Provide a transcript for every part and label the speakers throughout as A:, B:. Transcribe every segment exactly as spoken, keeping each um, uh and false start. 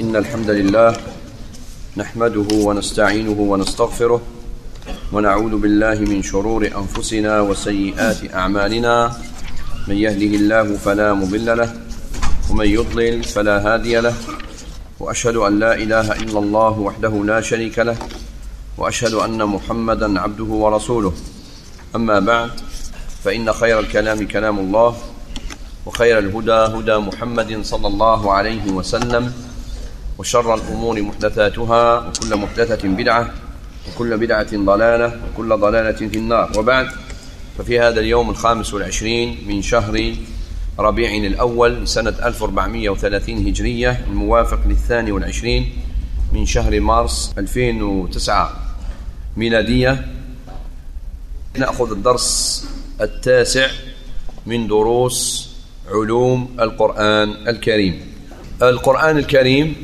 A: إن الحمد لله نحمده ونستعينه ونستغفره ونعوذ بالله من شرور أنفسنا وسيئات أعمالنا. من يهده الله فلا مضل له ومن يضلل فلا هادي له، وأشهد أن لا إله إلا الله وحده لا شريك له، وأشهد أن محمدا عبده ورسوله. أما بعد، فإن خير الكلام كلام الله، وخير الهدى هدى محمد صلى الله عليه وسلم، وشر الأمور محدثاتها، وكل محدثة بدعة، وكل بدعة ضلالة، وكل ضلالة في النار. وبعد، ففي هذا اليوم الخامس والعشرين من شهر ربيع الأول سنة ألف وأربعمائة وثلاثين هجرية، الموافق للثاني والعشرين من شهر مارس ألفين وتسعة ميلادية، نأخذ الدرس التاسع من دروس علوم القرآن الكريم. القرآن الكريم،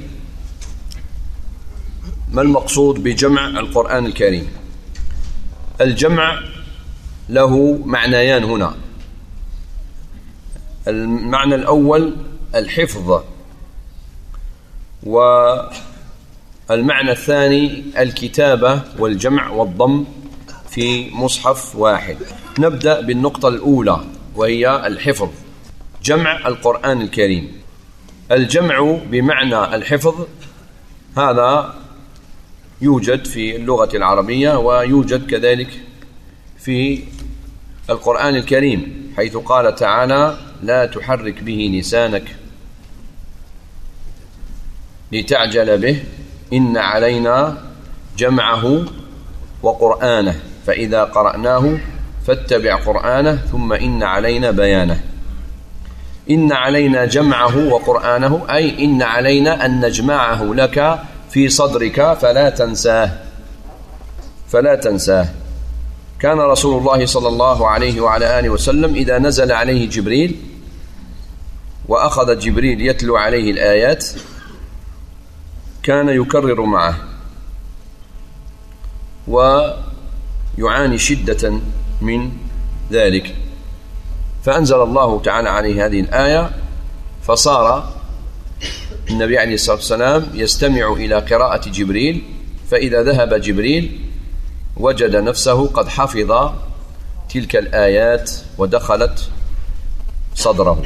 A: ما المقصود بجمع القرآن الكريم؟ الجمع له معنيان هنا. المعنى الأول الحفظ، والمعنى الثاني الكتابة والجمع والضم في مصحف واحد. نبدأ بالنقطة الأولى وهي الحفظ، جمع القرآن الكريم. الجمع بمعنى الحفظ هذا يوجد في اللغة العربية، ويوجد كذلك في القرآن الكريم، حيث قال تعالى: لا تحرك به لسانك لتعجل به إن علينا جمعه وقرآنه فإذا قرأناه فاتبع قرآنه ثم إن علينا بيانه. إن علينا جمعه وقرآنه، أي إن علينا أن نجمعه لك في صدرك فلا تنساه فلا تنساه. كان رسول الله صلى الله عليه وعلى آله وسلم إذا نزل عليه جبريل وأخذ جبريل يتلو عليه الآيات كان يكرر معه ويعاني شدة من ذلك، فأنزل الله تعالى عليه هذه الآية، فصار النبي عليه الصلاة والسلام يستمع إلى قراءة جبريل، فإذا ذهب جبريل وجد نفسه قد حفظ تلك الآيات ودخلت صدره.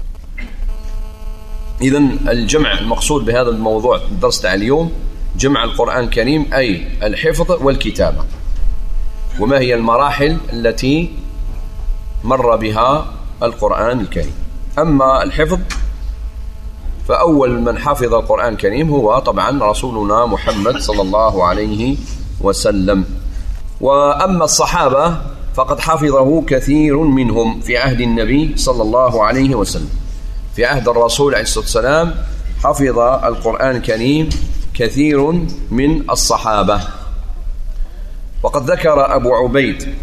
A: إذن الجمع المقصود بهذا الموضوع الدرس تاع اليوم جمع القرآن الكريم، أي الحفظ والكتابة. وما هي المراحل التي مر بها القرآن الكريم؟ أما الحفظ فأول من حفظ القرآن الكريم هو طبعا رسولنا محمد صلى الله عليه وسلم. وأما الصحابة فقد حفظه كثير منهم في عهد النبي صلى الله عليه وسلم. في عهد الرسول عليه الصلاة والسلام حفظ القرآن الكريم كثير من الصحابة. وقد ذكر أبو عبيد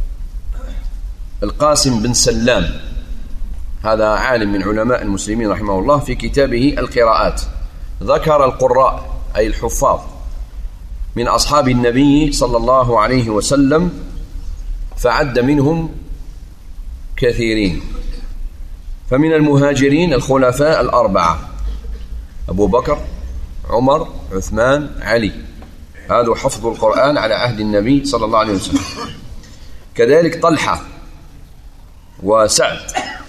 A: القاسم بن سلام، هذا عالم من علماء المسلمين رحمه الله، في كتابه القراءات ذكر القراء أي الحفاظ من أصحاب النبي صلى الله عليه وسلم، فعد منهم كثيرين. فمن المهاجرين الخلفاء الأربعة: أبو بكر، عمر، عثمان، علي، هذا حفظ القرآن على عهد النبي صلى الله عليه وسلم. كذلك طلحة وسعد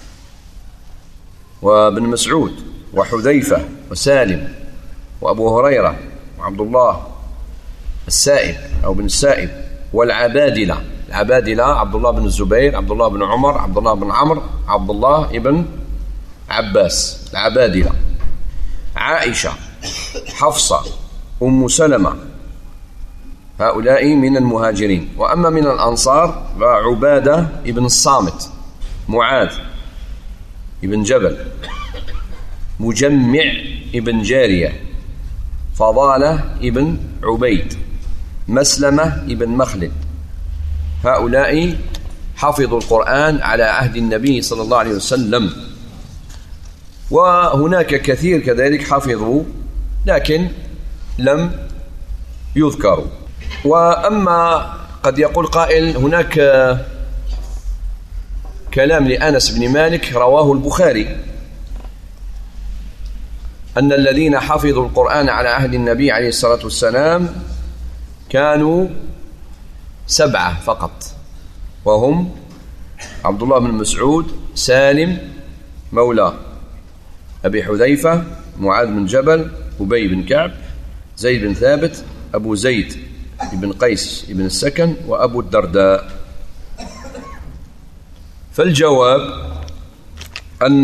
A: وابن مسعود وحذيفة وسالم وأبو هريرة وعبد الله السائب أو بن السائب والعبادلة. العبادلة عبد الله بن الزبير، عبد الله بن عمر، عبد الله بن عمرو، عبد الله ابن عباس. العبادلة عائشة، حفصة، أم سلمة، هؤلاء من المهاجرين. وأما من الأنصار فعبادة ابن الصامت، معاذ ابن جبل، مجمع ابن جارية، فضالة ابن عبيد، مسلمة ابن مخلد. هؤلاء حفظوا القرآن على عهد النبي صلى الله عليه وسلم. وهناك كثير كذلك حفظوا لكن لم يذكروا. وأما قد يقول قائل هناك كلام لأنس بن مالك رواه البخاري أن الذين حفظوا القرآن على عهد النبي عليه الصلاة والسلام كانوا سبعة فقط، وهم عبد الله بن مسعود، سالم مولى أبي حذيفة، معاذ بن جبل، أبي بن كعب، زيد بن ثابت، أبو زيد بن قيس بن السكن، وأبو الدرداء. فالجواب أن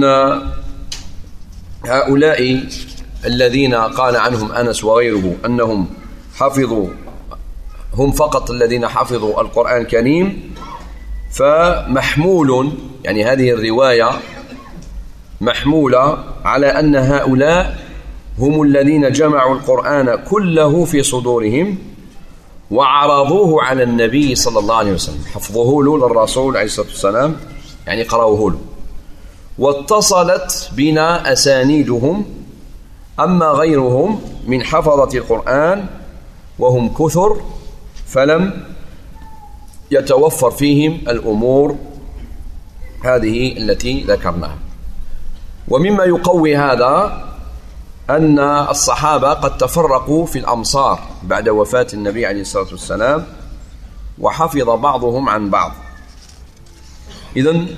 A: هؤلاء الذين قال عنهم أنس وغيره أنهم حفظوا، هم فقط الذين حفظوا القرآن الكريم، فمحمول يعني هذه الرواية محمولة على أن هؤلاء هم الذين جمعوا القرآن كله في صدورهم وعرضوه على النبي صلى الله عليه وسلم، حفظوه له للرسول عليه الصلاة والسلام، يعني قرأوه له، واتصلت بنا أسانيدهم. أما غيرهم من حفظة القرآن وهم كثر فلم يتوفر فيهم الأمور هذه التي ذكرناها. ومما يقوي هذا أن الصحابة قد تفرقوا في الأمصار بعد وفاة النبي عليه الصلاة والسلام، وحفظ بعضهم عن بعض. إذن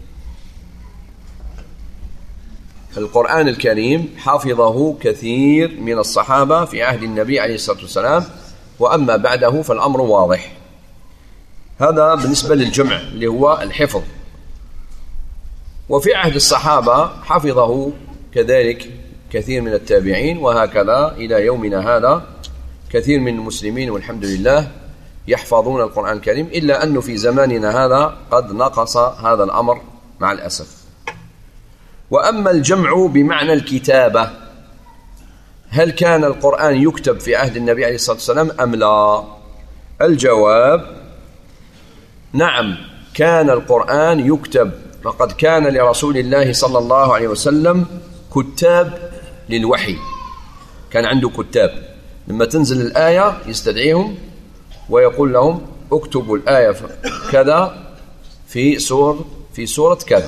A: القرآن الكريم حفظه كثير من الصحابة في عهد النبي عليه الصلاة والسلام، وأما بعده فالأمر واضح. هذا بالنسبة للجمع اللي هو الحفظ. وفي عهد الصحابة حفظه كذلك كثير من التابعين، وهكذا إلى يومنا هذا كثير من المسلمين والحمد لله يحفظون القرآن الكريم، إلا أنه في زماننا هذا قد نقص هذا الأمر مع الأسف. وأما الجمع بمعنى الكتابة، هل كان القرآن يكتب في عهد النبي عليه الصلاة والسلام أم لا؟ الجواب نعم، كان القرآن يكتب، فقد كان لرسول الله صلى الله عليه وسلم كتاب للوحي، كان عنده كتاب، لما تنزل الآية يستدعيهم ويقول لهم اكتبوا الآية كذا في سورة في سورة كذا.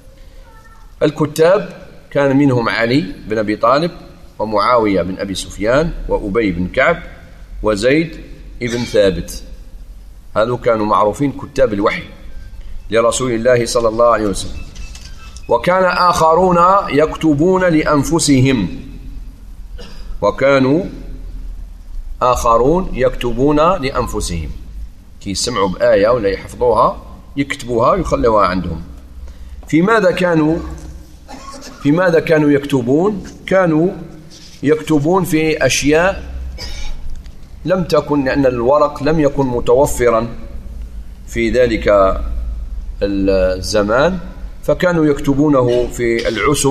A: الكتاب كان منهم علي بن أبي طالب، ومعاوية بن أبي سفيان، وأبي بن كعب، وزيد بن ثابت. هذو كانوا معروفين كتاب الوحي لرسول الله صلى الله عليه وسلم. وكان آخرون يكتبون لأنفسهم، وكانوا آخرون يكتبون لأنفسهم، كي يسمعوا بآية ولا يحفظوها يكتبوها ويخلوها عندهم. في ماذا كانوا في ماذا كانوا يكتبون؟ كانوا يكتبون في أشياء لم تكن، لأن الورق لم يكن متوفرا في ذلك الزمان، فكانوا يكتبونه في العسب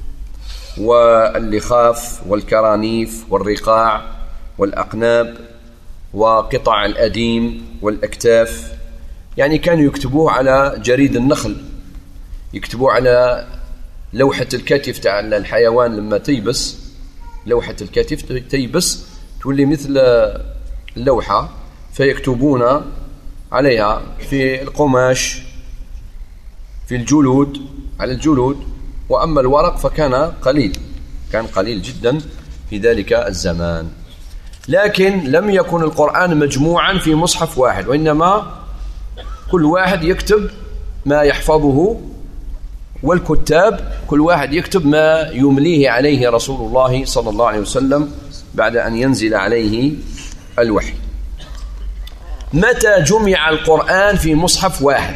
A: واللخاف والكرانيف والرقاع والأقناب وقطع الأديم والأكتاف، يعني كانوا يكتبوه على جريد النخل، يكتبوه على لوحة الكتف تاع الحيوان لما تيبس، لوحة الكتف تيبس تولي مثل اللوحة، فيكتبون عليها في القماش، في الجلود، على الجلود. وأما الورق فكان قليل، كان قليل جدا في ذلك الزمان. لكن لم يكن القرآن مجموعا في مصحف واحد، وإنما كل واحد يكتب ما يحفظه، والكتاب كل واحد يكتب ما يمليه عليه رسول الله صلى الله عليه وسلم بعد أن ينزل عليه الوحي. متى جمع القرآن في مصحف واحد؟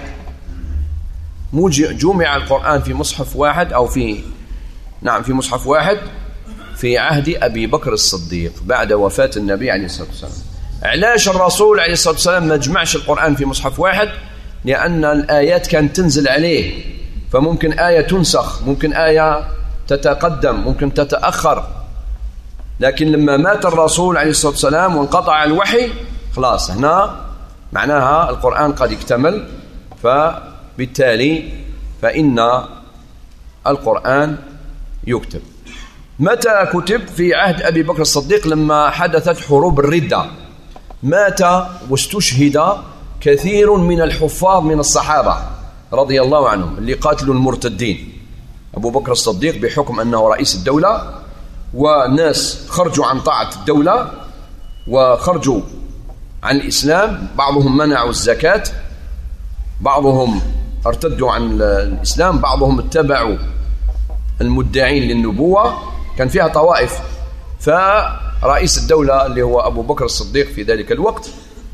A: جمع القرآن في مصحف واحد أو في نعم في مصحف واحد في عهد أبي بكر الصديق بعد وفاة النبي عليه الصلاة والسلام. علاش الرسول عليه الصلاة والسلام ما جمعش القرآن في مصحف واحد؟ لأن الآيات كانت تنزل عليه، فممكن آية تنسخ، ممكن آية تتقدم، ممكن تتأخر. لكن لما مات الرسول عليه الصلاة والسلام وانقطع الوحي، خلاص هنا معناها القرآن قد اكتمل، فبالتالي فإن القرآن يكتب. متى كتب؟ في عهد أبي بكر الصديق لما حدثت حروب الردة، مات واستشهد كثير من الحفاظ من الصحابة رضي الله عنهم اللي قاتلوا المرتدين. أبو بكر الصديق بحكم أنه رئيس الدولة والناس خرجوا عن طاعة الدولة وخرجوا عن الإسلام، بعضهم منعوا الزكاة، بعضهم ارتدوا عن الإسلام، بعضهم اتبعوا المدعين للنبوة، كان فيها طوائف. فرئيس الدولة اللي هو أبو بكر الصديق في ذلك الوقت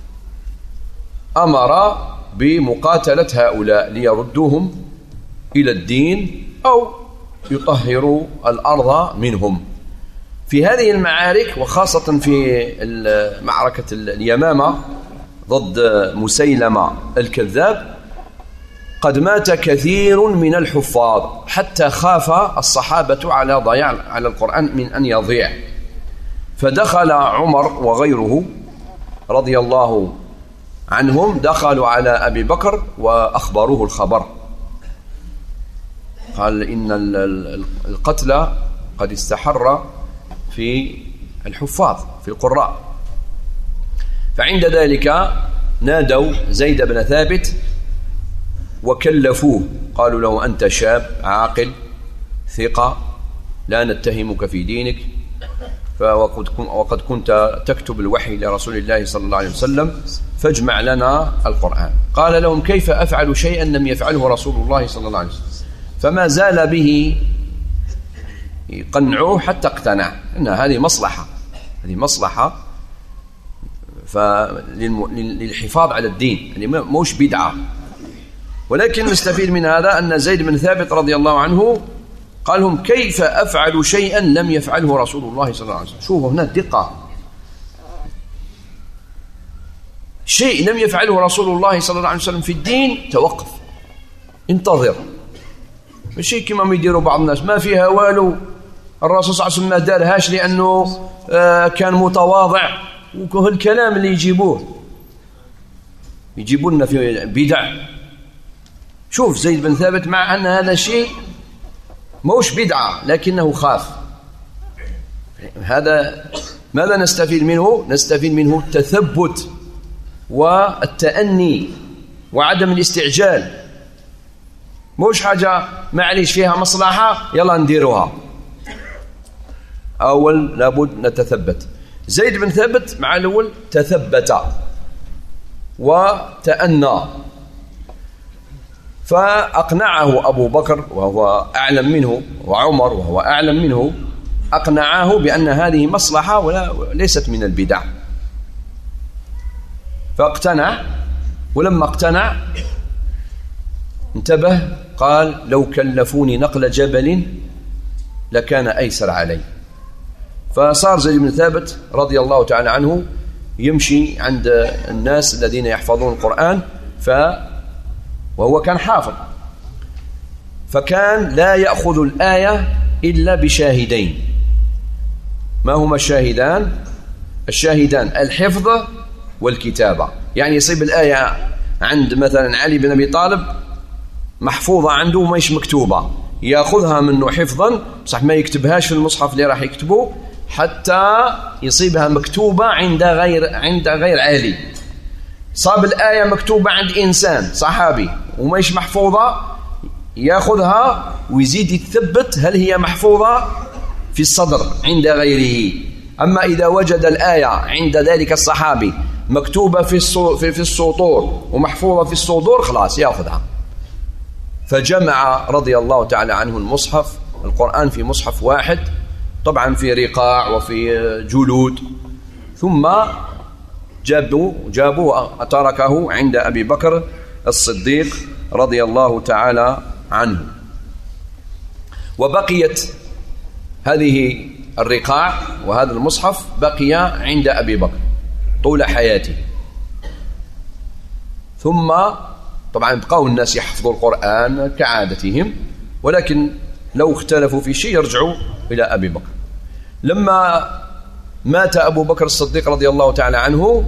A: أمر بمقاتلة هؤلاء ليردوهم إلى الدين أو يطهروا الأرض منهم. في هذه المعارك وخاصة في معركة اليمامة ضد مسيلمة الكذاب قد مات كثير من الحفاظ، حتى خاف الصحابة على ضياع على القرآن من أن يضيع، فدخل عمر وغيره رضي الله عنهم، دخلوا على أبي بكر وأخبروه الخبر، قال إن القتل قد استحر في الحفاظ في القراء. فعند ذلك نادوا زيد بن ثابت وكلفوه، قالوا له أنت شاب عاقل ثقة لا نتهمك في دينك، وقد كنت تكتب الوحي لرسول الله صلى الله عليه وسلم، فاجمع لنا القرآن. قال لهم كيف أفعل شيئا لم يفعله رسول الله صلى الله عليه وسلم؟ فما زال به يقنعوه حتى اقتنع أن هذه مصلحة، هذه مصلحة للحفاظ على الدين، يعني موش بدعة. ولكن نستفيد من هذا أن زيد بن ثابت رضي الله عنه قال لهم كيف أفعل شيئا لم يفعله رسول الله صلى الله عليه وسلم. شوفوا هنا الدقة، شيء لم يفعله رسول الله صلى الله عليه وسلم في الدين توقف، انتظر، ماشي كما ما يديروا بعض الناس ما فيها والو، الرسول صلى الله عليه وسلم ما دارهاش لأنه آه كان متواضع، وكل الكلام اللي يجيبوه يجيبوا لنا في بدع. شوف زيد بن ثابت مع أن هذا شيء موش بدعة لكنه خاف. هذا ماذا نستفيد منه؟ نستفيد منه التثبت والتأني وعدم الاستعجال، موش حاجة معليش فيها مصلحة يلا نديروها، أول لابد نتثبت. زيد بن ثابت مع الأول تثبت وتأنى، فأقنعه أبو بكر وهو أعلم منه وعمر وهو أعلم منه، أقنعه بأن هذه مصلحة ولا ليست من البدع، فاقتنع. ولما اقتنع انتبه، قال لو كلفوني نقل جبل لكان أيسر علي. فصار زيد بن ثابت رضي الله تعالى عنه يمشي عند الناس الذين يحفظون القرآن، ف وهو كان حافظ، فكان لا يأخذ الآية إلا بشاهدين. ما هما الشاهدان؟ الشاهدان الحفظ والكتابة، يعني يصيب الآية عند مثلا علي بن أبي طالب محفوظة عنده وماش مكتوبة، يأخذها منه حفظا، صح ما يكتبهاش في المصحف اللي راح يكتبه حتى يصيبها مكتوبة عند غير عند غير عالي. صاب الآية مكتوبة عند إنسان صحابي وماش محفوظة، يأخذها ويزيد يتثبت هل هي محفوظة في الصدر عند غيره. أما إذا وجد الآية عند ذلك الصحابي مكتوبة في في السطور ومحفوظة في الصدور خلاص يأخذها. فجمع رضي الله تعالى عنه المصحف القرآن في مصحف واحد، طبعا في رقاع وفي جلود، ثم جابوا جابوا تركه عند أبي بكر الصديق رضي الله تعالى عنه. وبقيت هذه الرقاع وهذا المصحف بقي عند أبي بكر طول حياته. ثم طبعا بقوا الناس يحفظوا القرآن كعادتهم، ولكن لو اختلفوا في شيء يرجعوا إلى أبي بكر. لما مات أبو بكر الصديق رضي الله تعالى عنه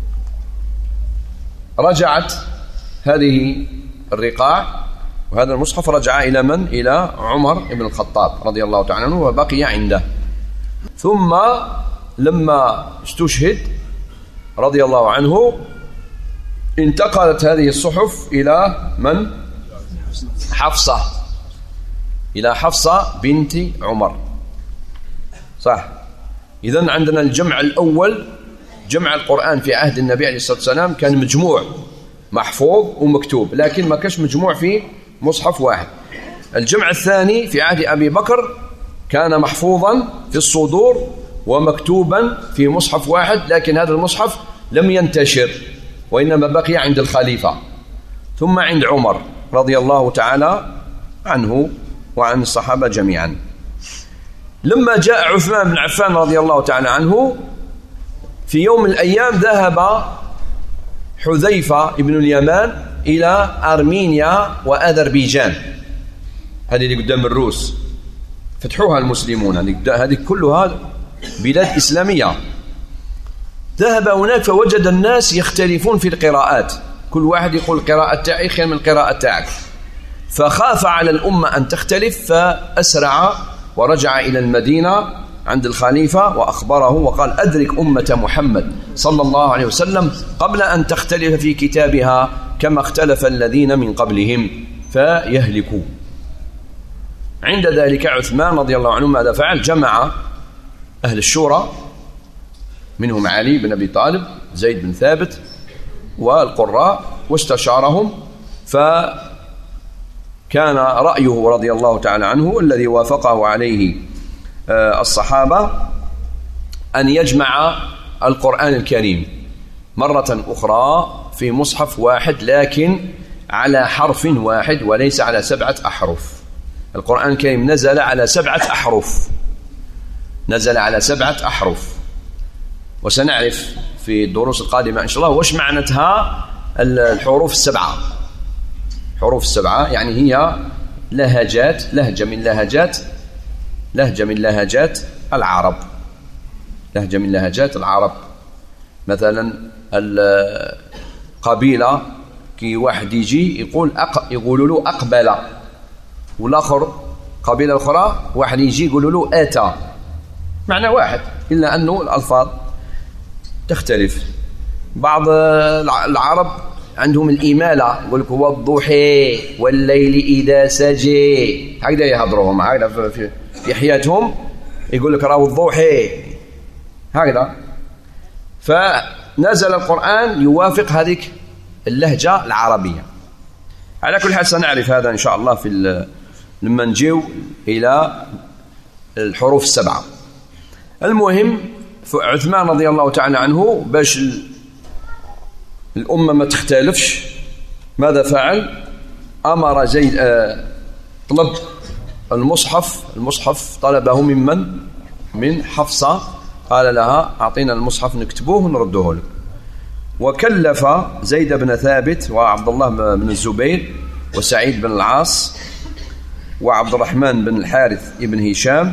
A: رجعت هذه الرقاع وهذا المصحف رجع إلى من؟ إلى عمر بن الخطاب رضي الله تعالى عنه وبقي عنده. ثم لما استشهد رضي الله عنه انتقلت هذه الصحف إلى من؟ حفصة، إلى حفصة بنت عمر. صح. إذن عندنا الجمع الأول، جمع القرآن في عهد النبي عليه الصلاة والسلام كان مجموع محفوظ ومكتوب، لكن ما كانش مجموع في مصحف واحد. الجمع الثاني في عهد أبي بكر كان محفوظا في الصدور ومكتوبا في مصحف واحد، لكن هذا المصحف لم ينتشر وإنما بقي عند الخليفة، ثم عند عمر رضي الله تعالى عنه وعن الصحابة جميعا. لما جاء عثمان بن عفان رضي الله تعالى عنه في يوم من الأيام ذهب حذيفة بن اليمان إلى أرمينيا وأذربيجان، هذه اللي قدام الروس فتحوها المسلمون، هذه كلها بلاد إسلامية. ذهب هناك فوجد الناس يختلفون في القراءات، كل واحد يقول القراءة تاعي خير من القراءة تاعك، فخاف على الأمة أن تختلف فأسرع ورجع إلى المدينة عند الخليفة وأخبره وقال أدرك أمة محمد صلى الله عليه وسلم قبل أن تختلف في كتابها كما اختلف الذين من قبلهم فيهلكوا. عند ذلك عثمان رضي الله عنه ماذا فعل؟ جمع أهل الشورى منهم علي بن أبي طالب، زيد بن ثابت والقراء، واستشارهم، فكان رأيه رضي الله تعالى عنه الذي وافقه عليه الصحابة أن يجمع القرآن الكريم مرة أخرى في مصحف واحد، لكن على حرف واحد وليس على سبعة أحرف. القرآن الكريم نزل على سبعة أحرف، نزل على سبعة أحرف، وسنعرف في الدروس القادمة إن شاء الله وش معنتها الحروف السبعة. حروف السبعة يعني هي لهجات، لهجة من لهجات لهجة من لهجات العرب، لهجة من لهجات العرب. مثلا القبيلة كي واحد يجي يقول أق... يقولوا له أقبل، والآخر قبيلة أخرى واحد يجي يقولوا له آتى، معنى واحد إلا أنه الألفاظ تختلف. بعض العرب عندهم الإمالة، يقول لك والضحى والليل إذا سجى، هكذا يهضروهم، هكذا في في حياتهم يقول لك راهو الضحى هكذا. فنزل القرآن يوافق هذه اللهجة العربية. على كل حال سنعرف هذا إن شاء الله في لما نجيو إلى الحروف السبعة. المهم عثمان رضي الله تعالى عنه باش الأمة ما تختلفش ماذا فعل؟ أمر زيد آه طلب المصحف، المصحف طلبه ممن؟ من حفصة، قال لها أعطينا المصحف نكتبوه ونردوه لك. وكلف زيد بن ثابت وعبد الله بن الزبير وسعيد بن العاص وعبد الرحمن بن الحارث ابن هشام،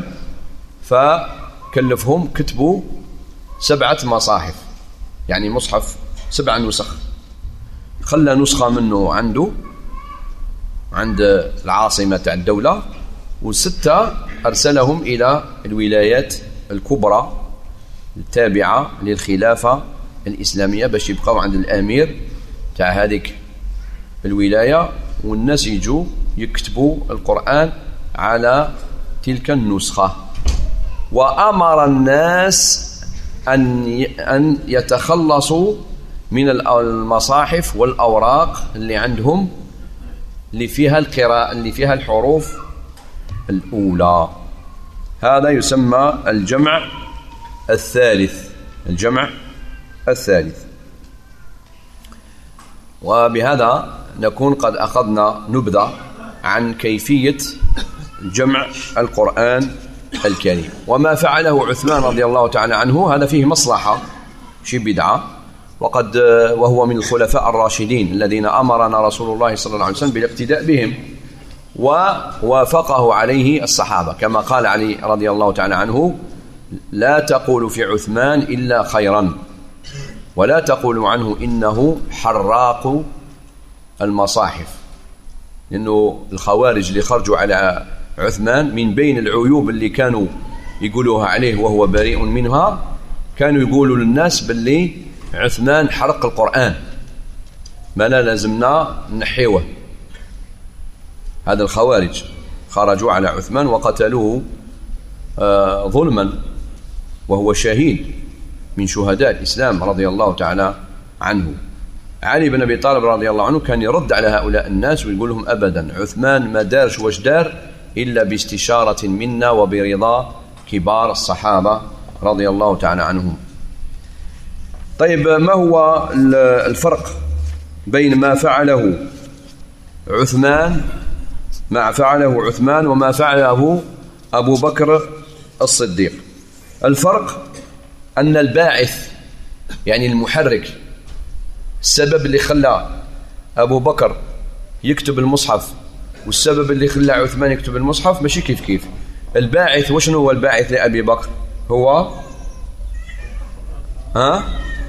A: فكلفهم كتبوا سبعة مصاحف، يعني مصحف سبع نسخ، خلى نسخة منه عنده عند العاصمة تاع الدولة، وستة أرسلهم إلى الولايات الكبرى التابعة للخلافة الإسلامية باش يبقوا عند الأمير تاع هذيك الولاية، والناس يجوا يكتبوا القرآن على تلك النسخة. وأمر الناس أن أن يتخلصوا من المصاحف والأوراق اللي عندهم اللي فيها القراءة اللي فيها الحروف الأولى. هذا يسمى الجمع الثالث، الجمع الثالث. وبهذا نكون قد أخذنا نبذة عن كيفية جمع القرآن الكريم. وما فعله عثمان رضي الله تعالى عنه هذا فيه مصلحة، شي بدعة، وقد وهو من الخلفاء الراشدين الذين أمرنا رسول الله صلى الله عليه وسلم بالاقتداء بهم، ووافقه عليه الصحابة كما قال علي رضي الله تعالى عنه: لا تقولوا في عثمان إلا خيرا، ولا تقولوا عنه إنه حراق المصاحف، لأنه الخوارج اللي خرجوا على عثمان من بين العيوب اللي كانوا يقولوها عليه وهو بريء منها، كانوا يقولوا للناس باللي عثمان حرق القرآن، ما لا لازمنا نحيوه. هذا الخوارج خرجوا على عثمان وقتلوه آه ظلما وهو شهيد من شهداء الإسلام رضي الله تعالى عنه. علي بن أبي طالب رضي الله عنه كان يرد على هؤلاء الناس ويقول لهم أبدا عثمان ما دارش واش دار إلا باستشارة منا وبرضا كبار الصحابة رضي الله تعالى عنهم. طيب، ما هو الفرق بين ما فعله عثمان ما فعله عثمان وما فعله أبو بكر الصديق؟ الفرق أن الباعث يعني المحرك، السبب اللي خلى أبو بكر يكتب المصحف والسبب اللي خلى عثمان يكتب المصحف ماشي كيف كيف. الباعث وشنو هو الباعث لأبي بكر؟ هو ها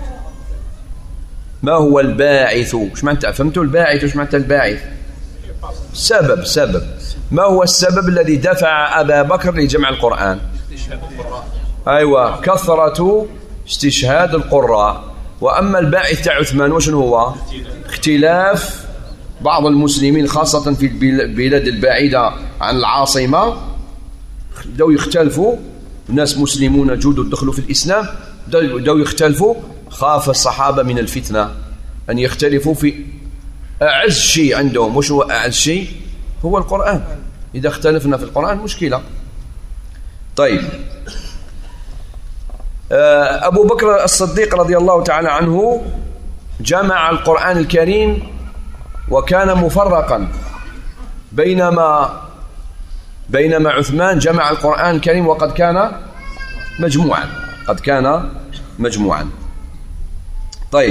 A: ما هو الباعث؟ وش معناتها؟ فهمتوا الباعث وش معناتها الباعث؟ سبب سبب ما هو السبب الذي دفع أبا بكر لجمع القرآن؟ أيوة، كثرة استشهاد القراء. وأما الباعث تاع عثمان وشنو هو؟ اختلاف بعض المسلمين خاصة في البلاد البعيدة عن العاصمة، بدأوا يختلفوا، ناس مسلمون جدد دخلوا في الإسلام بدأوا يختلفوا. خاف الصحابة من الفتنة أن يختلفوا في أعز شيء عندهم. وش هو أعز شيء؟ هو القرآن. إذا اختلفنا في القرآن مشكلة. طيب، أبو بكر الصديق رضي الله تعالى عنه جمع القرآن الكريم وكان مفرقا، بينما بينما عثمان جمع القرآن الكريم وقد كان مجموعا قد كان مجموعا. طيب،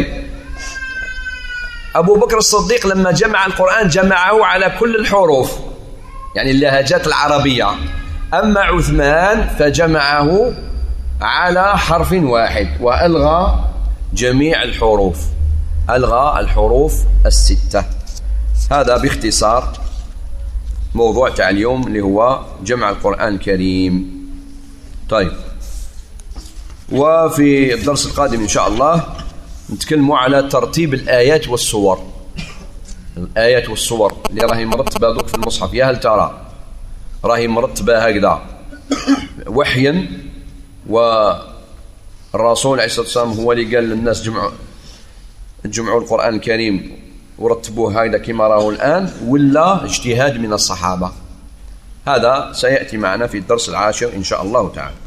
A: أبو بكر الصديق لما جمع القرآن جمعه على كل الحروف، يعني اللهجات العربية. أما عثمان فجمعه على حرف واحد وألغى جميع الحروف، ألغى الحروف الستة. هذا باختصار موضوع تاع اليوم اللي هو جمع القرآن الكريم. طيب، وفي الدرس القادم إن شاء الله نتكلموا على ترتيب الآيات والصور. الآيات والصور اللي راهي مرتبة دوك في المصحف، يا هل ترى راهي مرتبة هكذا وحيا، والرسول عليه الصلاة والسلام هو اللي قال للناس جمعوا جمعوا القرآن الكريم ورتبوه هكذا كما راه الآن، ولا اجتهاد من الصحابة؟ هذا سيأتي معنا في الدرس العاشر إن شاء الله تعالى.